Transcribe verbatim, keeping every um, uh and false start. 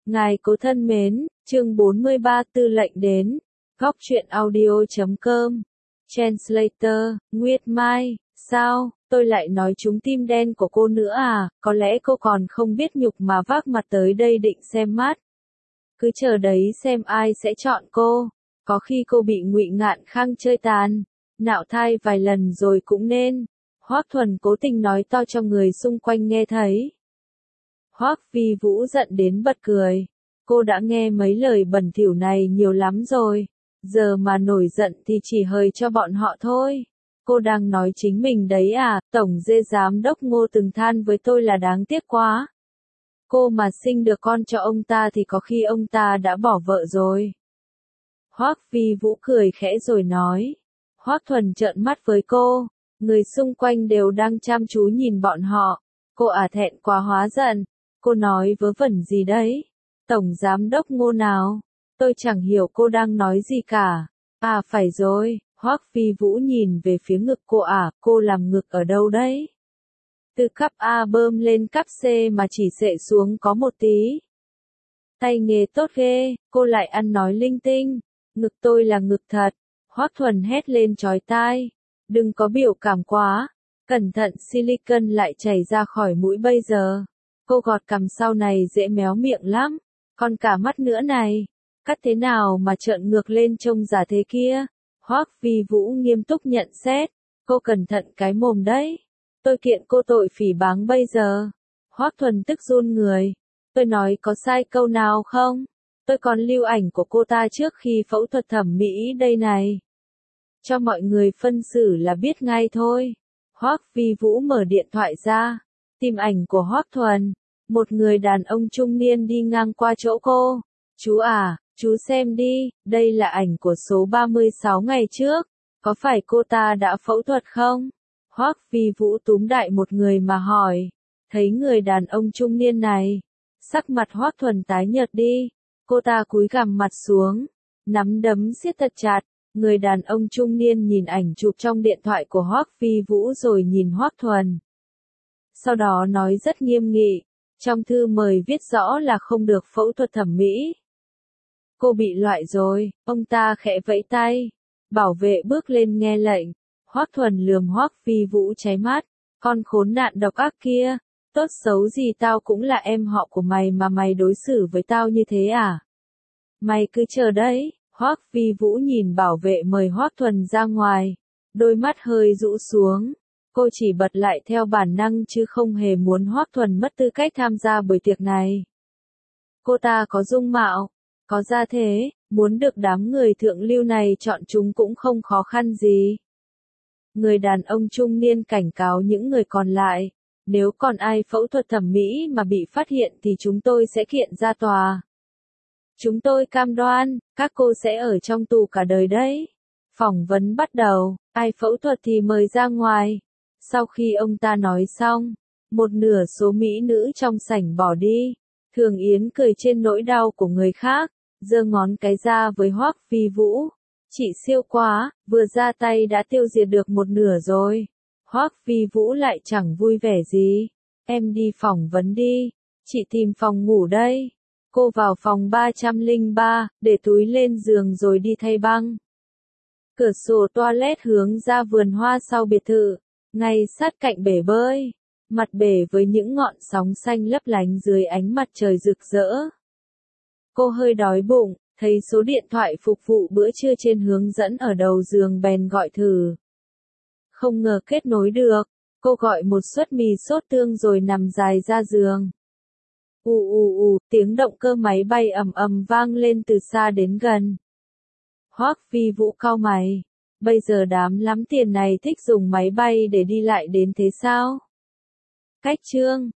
Ngài cố thân mến, chương bốn mươi ba tư lệnh đến. Góc truyện audio chấm com. Translator, Nguyệt Mai, sao, tôi lại nói trúng tim đen của cô nữa à, có lẽ cô còn không biết nhục mà vác mặt tới đây định xem mắt. Cứ chờ đấy xem ai sẽ chọn cô, có khi cô bị Ngụy Ngạn Khang chơi tàn, nạo thai vài lần rồi cũng nên. Hoắc Thuần cố tình nói to cho người xung quanh nghe thấy. Hoắc Vi Vũ giận đến bật cười. Cô đã nghe mấy lời bẩn thỉu này nhiều lắm rồi. Giờ mà nổi giận thì chỉ hời cho bọn họ thôi. Cô đang nói chính mình đấy à, Tổng Dê Giám Đốc Ngô từng than với tôi là đáng tiếc quá. Cô mà sinh được con cho ông ta thì có khi ông ta đã bỏ vợ rồi. Hoắc Vi Vũ cười khẽ rồi nói. Hoắc Thuần trợn mắt với cô. Người xung quanh đều đang chăm chú nhìn bọn họ. Cô à thẹn quá hóa giận. Cô nói vớ vẩn gì đấy? Tổng Giám Đốc Ngô nào? Tôi chẳng hiểu cô đang nói gì cả. À phải rồi, Hoắc Vi Vũ nhìn về phía ngực cô à, cô làm ngực ở đâu đấy? Từ cấp A bơm lên cấp C mà chỉ xệ xuống có một tí. Tay nghề tốt ghê, cô lại ăn nói linh tinh. Ngực tôi là ngực thật. Hoắc Thuần hét lên chói tai. Đừng có biểu cảm quá. Cẩn thận silicon lại chảy ra khỏi mũi bây giờ. Cô gọt cằm sau này dễ méo miệng lắm. Còn cả mắt nữa này. Cắt thế nào mà trợn ngược lên trông giả thế kia? Hoắc Vi Vũ nghiêm túc nhận xét. Cô cẩn thận cái mồm đấy. Tôi kiện cô tội phỉ báng bây giờ. Hoắc Thuần tức run người. Tôi nói có sai câu nào không? Tôi còn lưu ảnh của cô ta trước khi phẫu thuật thẩm mỹ đây này. Cho mọi người phân xử là biết ngay thôi. Hoắc Vi Vũ mở điện thoại ra. Tìm ảnh của Hoắc Thuần. Một người đàn ông trung niên đi ngang qua chỗ cô. Chú à, chú xem đi, đây là ảnh của số ba mươi sáu ngày trước. Có phải cô ta đã phẫu thuật không? Hoắc Vi Vũ túm đại một người mà hỏi. Thấy người đàn ông trung niên này. Sắc mặt Hoắc Thuần tái nhợt đi. Cô ta cúi gằm mặt xuống. Nắm đấm siết thật chặt. Người đàn ông trung niên nhìn ảnh chụp trong điện thoại của Hoắc Vi Vũ rồi nhìn Hoắc Thuần. Sau đó nói rất nghiêm nghị. Trong thư mời viết rõ là không được phẫu thuật thẩm mỹ. Cô bị loại rồi, ông ta khẽ vẫy tay. Bảo vệ bước lên nghe lệnh. Hoắc Thuần lườm Hoắc Vi Vũ cháy mắt. Con khốn nạn độc ác kia. Tốt xấu gì tao cũng là em họ của mày mà mày đối xử với tao như thế à? Mày cứ chờ đấy. Hoắc Vi Vũ nhìn bảo vệ mời Hoắc Thuần ra ngoài. Đôi mắt hơi rũ xuống. Cô chỉ bật lại theo bản năng chứ không hề muốn Hoắc Thuần mất tư cách tham gia buổi tiệc này. Cô ta có dung mạo, có gia thế, muốn được đám người thượng lưu này chọn chúng cũng không khó khăn gì. Người đàn ông trung niên cảnh cáo những người còn lại. Nếu còn ai phẫu thuật thẩm mỹ mà bị phát hiện thì chúng tôi sẽ kiện ra tòa. Chúng tôi cam đoan, các cô sẽ ở trong tù cả đời đấy. Phỏng vấn bắt đầu, ai phẫu thuật thì mời ra ngoài. Sau khi ông ta nói xong, một nửa số mỹ nữ trong sảnh bỏ đi. Thường Yến cười trên nỗi đau của người khác, giơ ngón cái ra với Hoắc Vi Vũ. Chị siêu quá, vừa ra tay đã tiêu diệt được một nửa rồi. Hoắc Vi Vũ lại chẳng vui vẻ gì. Em đi phỏng vấn đi, chị tìm phòng ngủ đây. Cô vào phòng ba trăm lẻ ba, để túi lên giường rồi đi thay băng. Cửa sổ toilet hướng ra vườn hoa sau biệt thự, ngay sát cạnh bể bơi. Mặt bể với những ngọn sóng xanh lấp lánh dưới ánh mặt trời rực rỡ. Cô hơi đói bụng, thấy số điện thoại phục vụ bữa trưa trên hướng dẫn ở đầu giường bèn gọi thử. Không ngờ kết nối được, cô gọi một suất mì sốt tương rồi nằm dài ra giường. Ù ù ù, tiếng động cơ máy bay ầm ầm vang lên từ xa đến gần. Hoắc Vi Vũ cau mày. Bây giờ đám lắm tiền này thích dùng máy bay để đi lại đến thế sao? Cách chương